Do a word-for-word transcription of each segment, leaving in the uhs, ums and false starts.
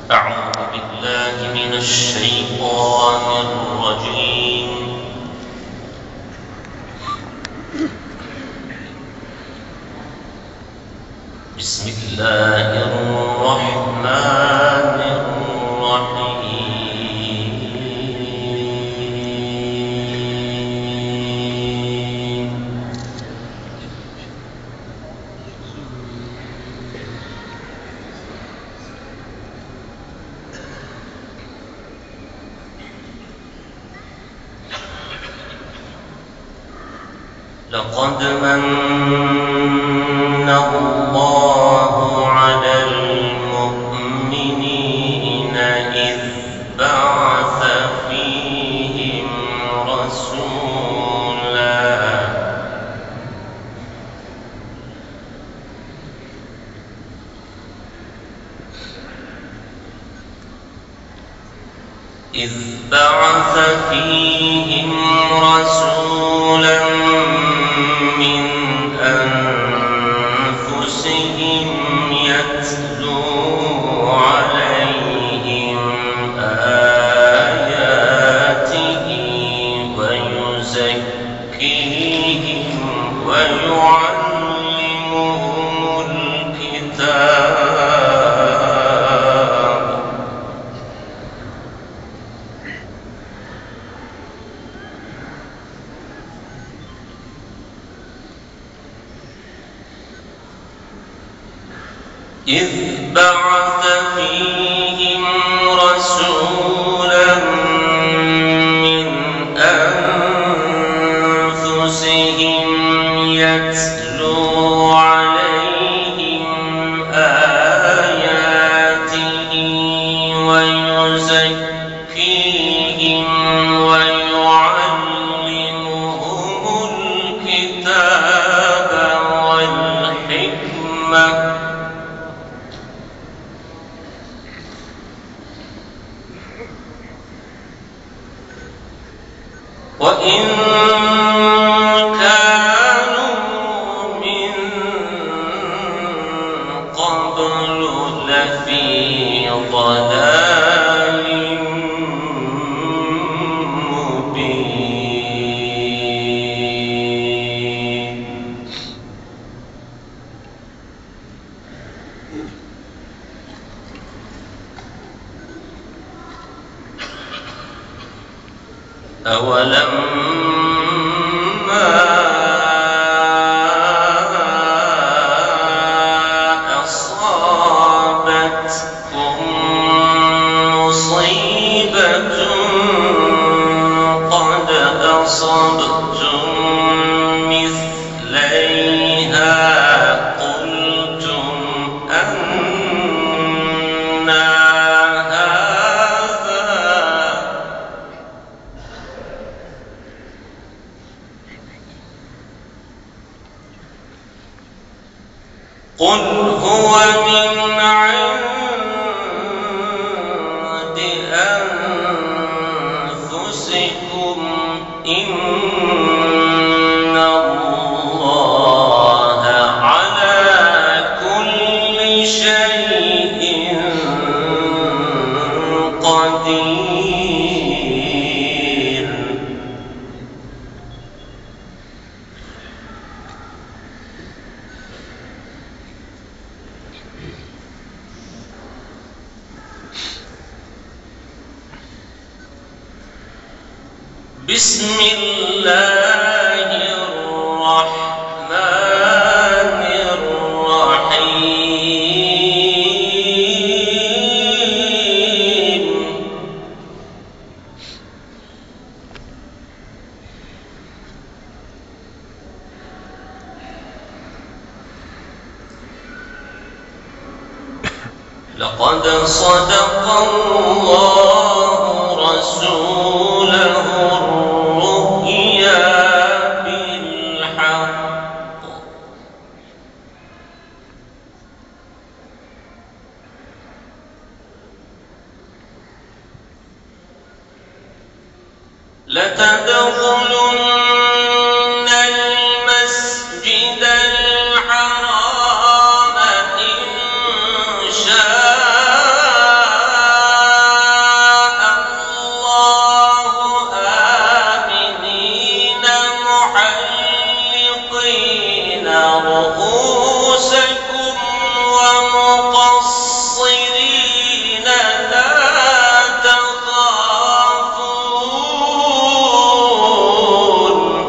أعوذ بالله من الشيطان الرجيم. بسم الله الرحمن الرحيم. لقد من الله على المؤمنين إذ بعث فيهم رسولا إذ بعث فيهم رسولا من أنفسهم يتلو عليهم آياته ويزكيهم ويعلمهم الكتاب إذ بعث فيهم رسولا من أنفسهم يتلو عليهم آياته ويزكيهم ويعلمهم الكتاب والحكمة وإن كانوا من قبل لفي ضلال مبين. أولما أصابتكم مصيبة قد أصبتم مثليها قلتم أنى قل هو من عند أنفسكم إن الله على كل شيء قدير. بسم الله الرحمن الرحيم. لقد صدق الله رسوله الرؤيا بالحق لتدخلن المسجد الحرام إن شاء رؤوسكم ومقصرين لا تخافون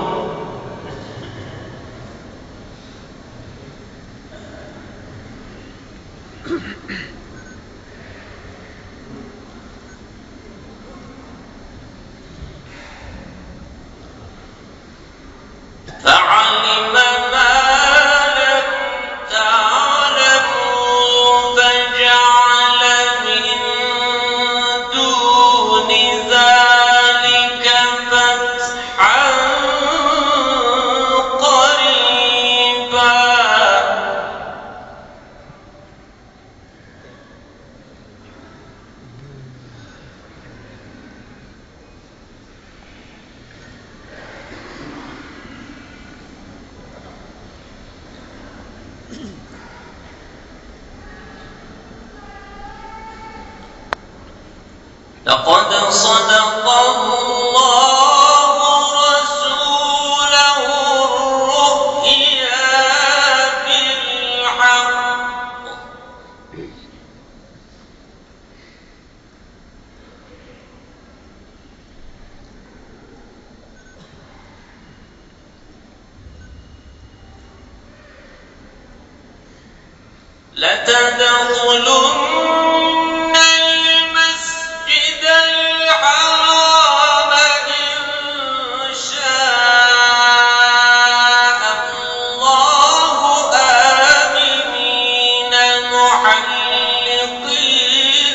فعلم ما لم تعلموا فجعل من دون ذلك فتحا قريبا لقد صدق الله رسوله الرؤيا بالحق لتدخلن المسجد الحرام إن شاء الله آمنين محلقين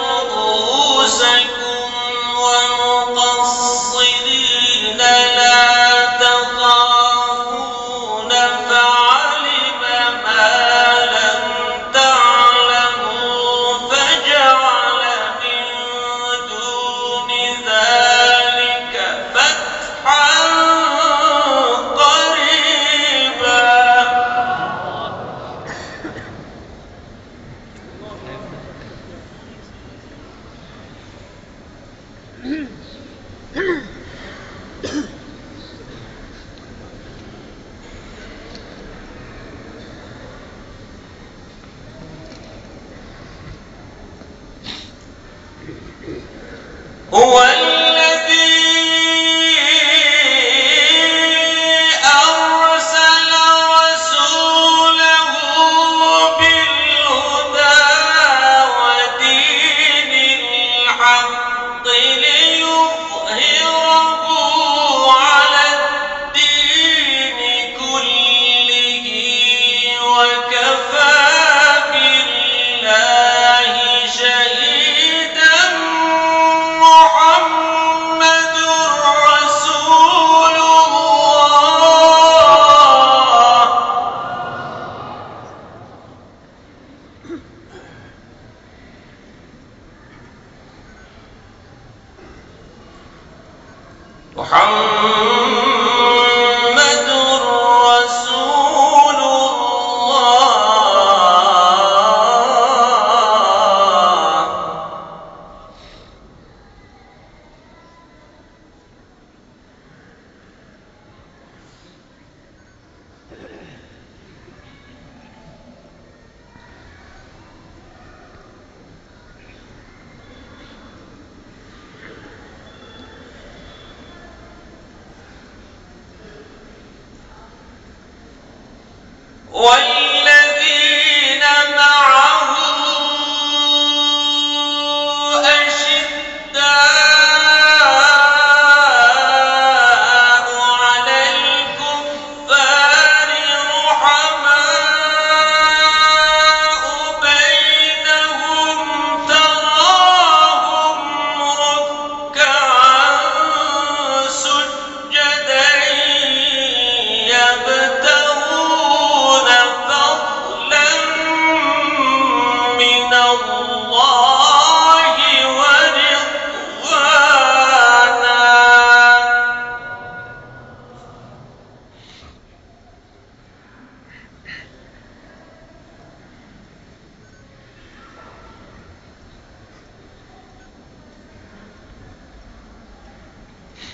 رؤوسكم ومقصرين لا تخافون فعلم ما لم تعلموا فجعل من دون ذلك فتحا قريبا هو الذي أرسل رسوله بالهدى ودين الحق ليظهره على الدين كله وكفى بالله شهيدا محمد رسول الله محمد رسول الله والذين معه أشداء على الكفار رحماء بينهم تراهم ركعا سجدا يبتغون فضلا من الله ورضوانا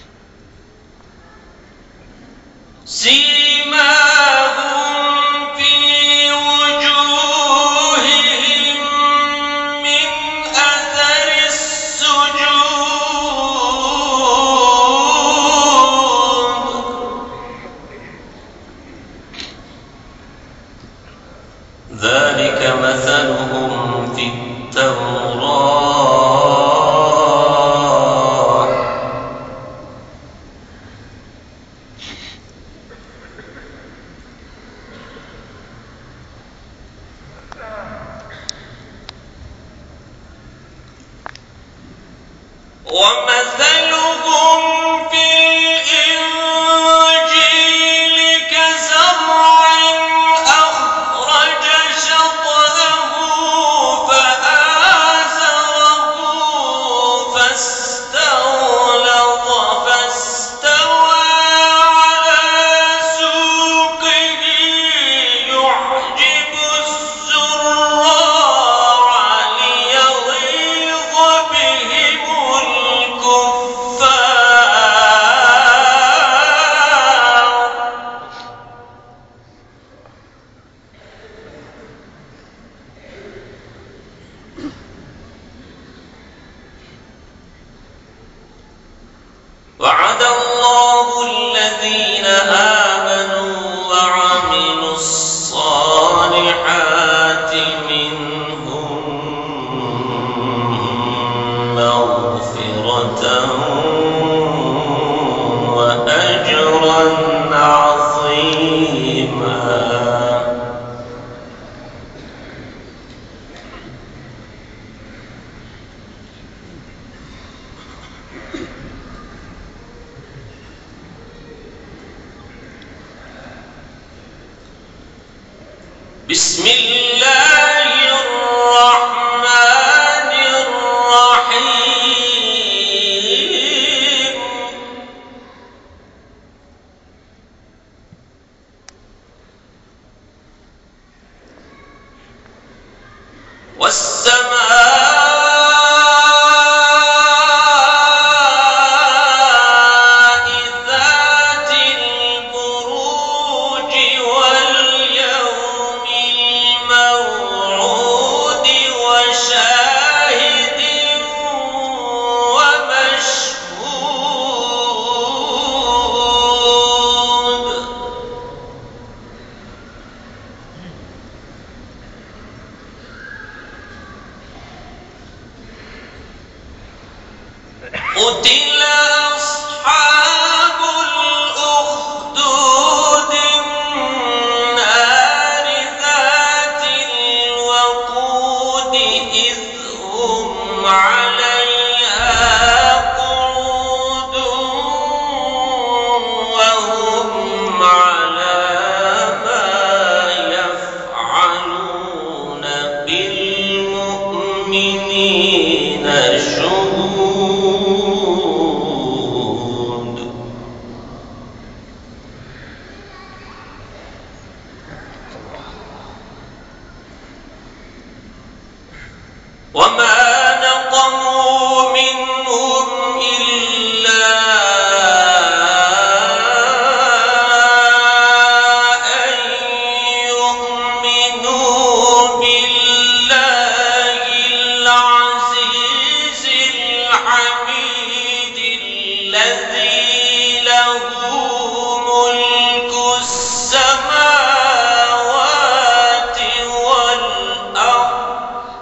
سيماهم في ذلك مثلهم في التوراة ومثلهم في الإنجيل كزرع أخرج شطأه فآزره فاستغلظ فاستوى على سوقه يعجب الزراع ليغيظ بهم وعد الله الذين آمنوا وعملوا الصالحات منهم مغفرة وأجرا عظيما. بسم الله الرحمن الرحيم. والسماء قتل أصحاب الأخدود النار ذات الوقود إذ هم عليها قعود وهم على ما يفعلون بالمؤمنين شهود. وما نقموا منهم إلا أن يؤمنوا بالله العزيز الحميد الذي له ملك السماوات والأرض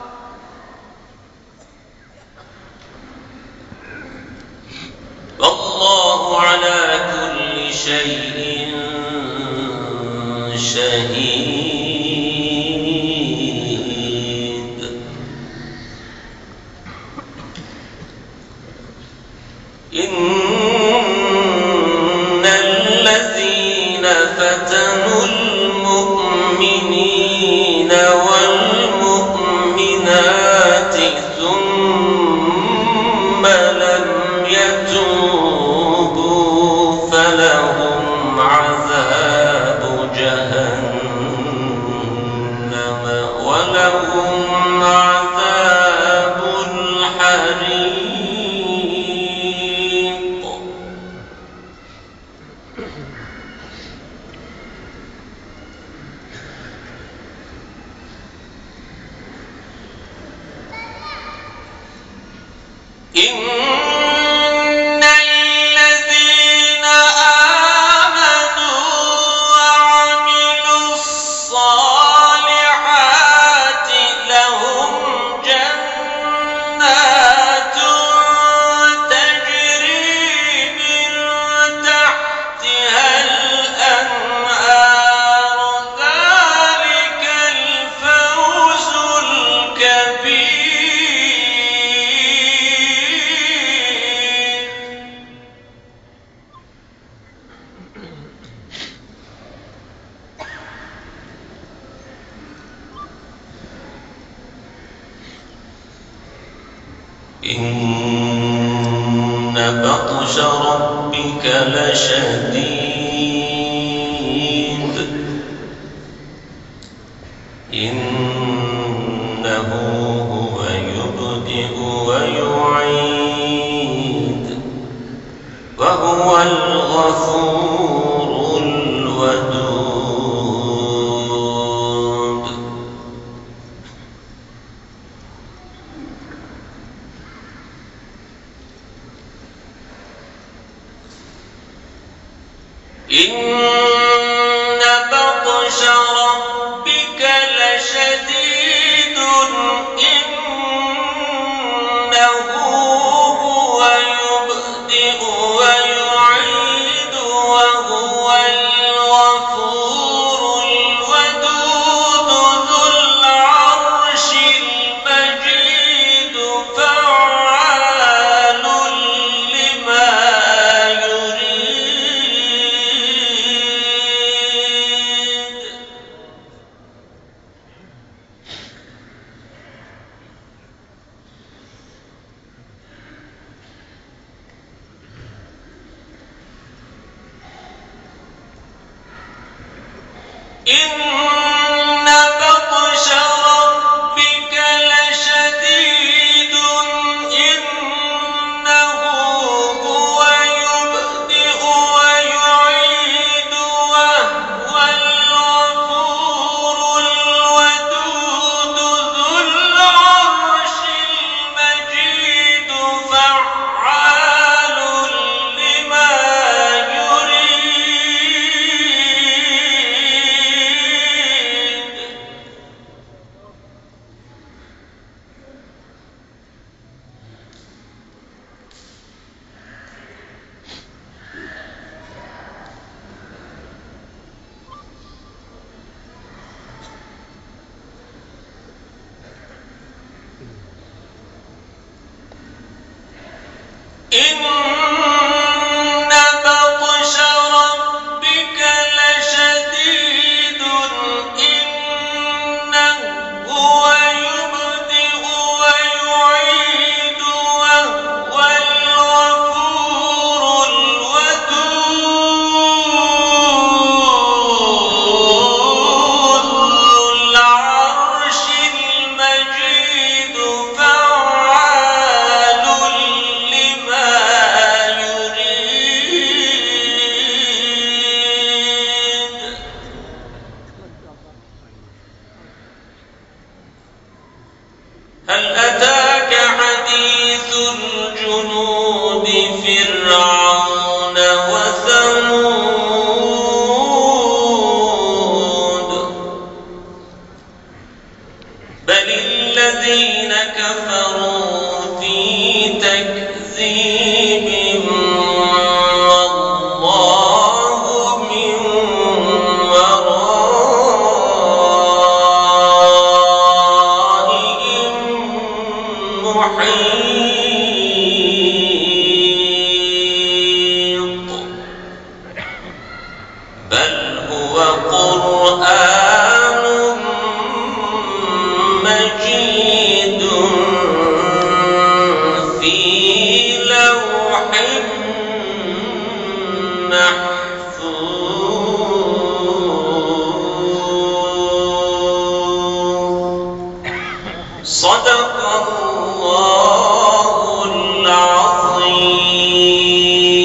والله على كل شيء شهيد. إن الذين فتنوا المؤمنين والمؤمنات ثم لم يتوبوا فلهم عذاب جهنم ولهم عذاب الحريق. إن الذين آمنوا وعملوا الصالحات إن بطش ربك لشديد إنه هو يبدئ ويعيد وهو الغفور الودود إن بطش ربك لشديد إنه هو يبدئ ويعيد وهو الغفور الودود ذو العرش المجيد فعال لما يريد إن بطش ربك لشديد إنه هو يبدئ ويعيد وهو الغفور الودود ذو العرش المجيد فعال لما يريد إن بطش ربك لشديد إنه هو يبدئ ويعيد وهو الغفور الودود ذو العرش المجيد فعال لما يريد هل أتاك حديث الجنود فرعون وثمود بل الذين كفروا في تكذيب والله من ورائهم محيط بل هو قرآن مجيد في لوح محفوظ صدق الله العظيم.